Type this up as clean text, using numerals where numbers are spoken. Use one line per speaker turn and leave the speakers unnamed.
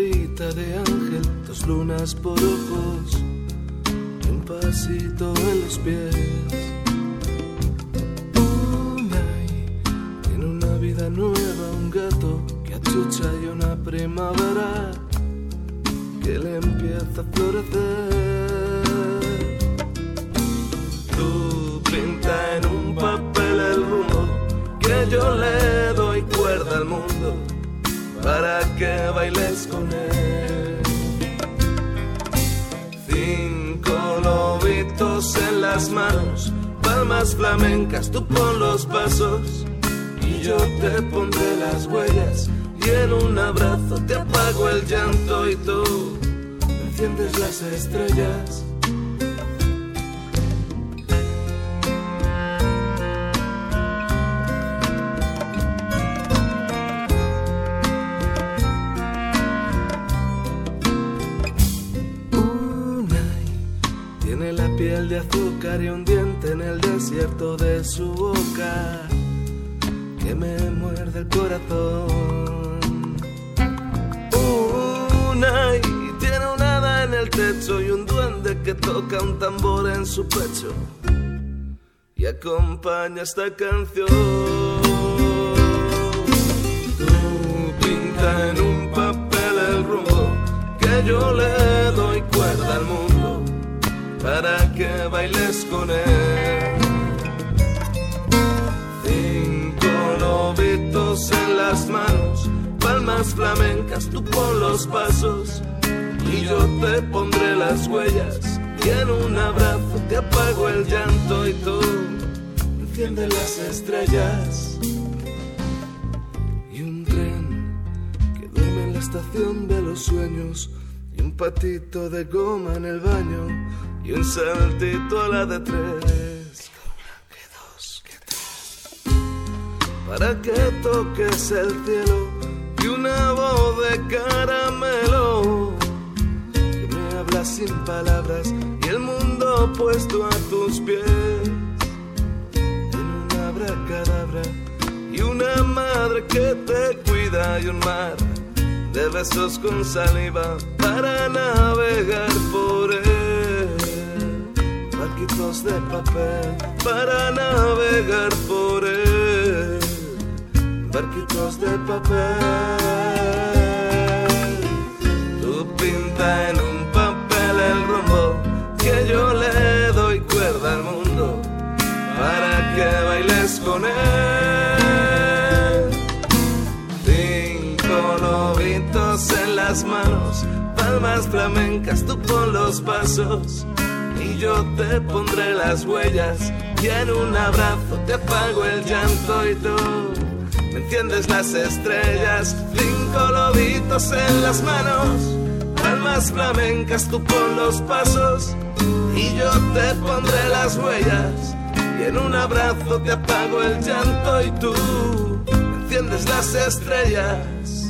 carita de ángel, 2 lunas por ojos y un pasito en los pies. Tiene una vida nueva, un gato que achucha y una primavera que le empieza a florecer. Tú pinta en un papel el rumbo que yo le doy cuerda al mundo para que bailes con él. 5 lobitos en las manos, palmas flamencas, tú pon los pasos y yo te pondré las huellas, y en un abrazo te apago el llanto y tú enciendes las estrellas. Tiene la piel de azúcar y un diente en el desierto de su boca que me muerde el corazón. Una y tiene un hada en el techo y un duende que toca un tambor en su pecho y acompaña esta canción. Tú pinta en un papel el rumbo que yo le doy cuerda al mundo para que bailes con él. 5 lobitos en las manos, palmas flamencas, tú pon los pasos y yo te pondré las huellas, y en un abrazo te apago el llanto y tú enciendes las estrellas. Y un tren que duerme en la estación de los sueños, y un patito de goma en el baño, y un saltito a la de 3. Que 2, que 3. Para que toques el cielo y una voz de caramelo que me habla sin palabras y el mundo puesto a tus pies. En un abracadabra y una madre que te cuida y un mar de besos con saliva para navegar por él. Barquitos de papel para navegar por él. Barquitos de papel. Tú pinta en un papel el rumbo que yo le doy cuerda al mundo para que bailes con él. 5 lobitos en las manos, palmas flamencas, tú pon los pasos y yo te pondré las huellas, y en un abrazo te apago el llanto y tú me enciendes las estrellas. 5 lobitos en las manos, palmas flamencas, tú pon los pasos y yo te pondré las huellas, y en un abrazo te apago el llanto y tú me enciendes las estrellas.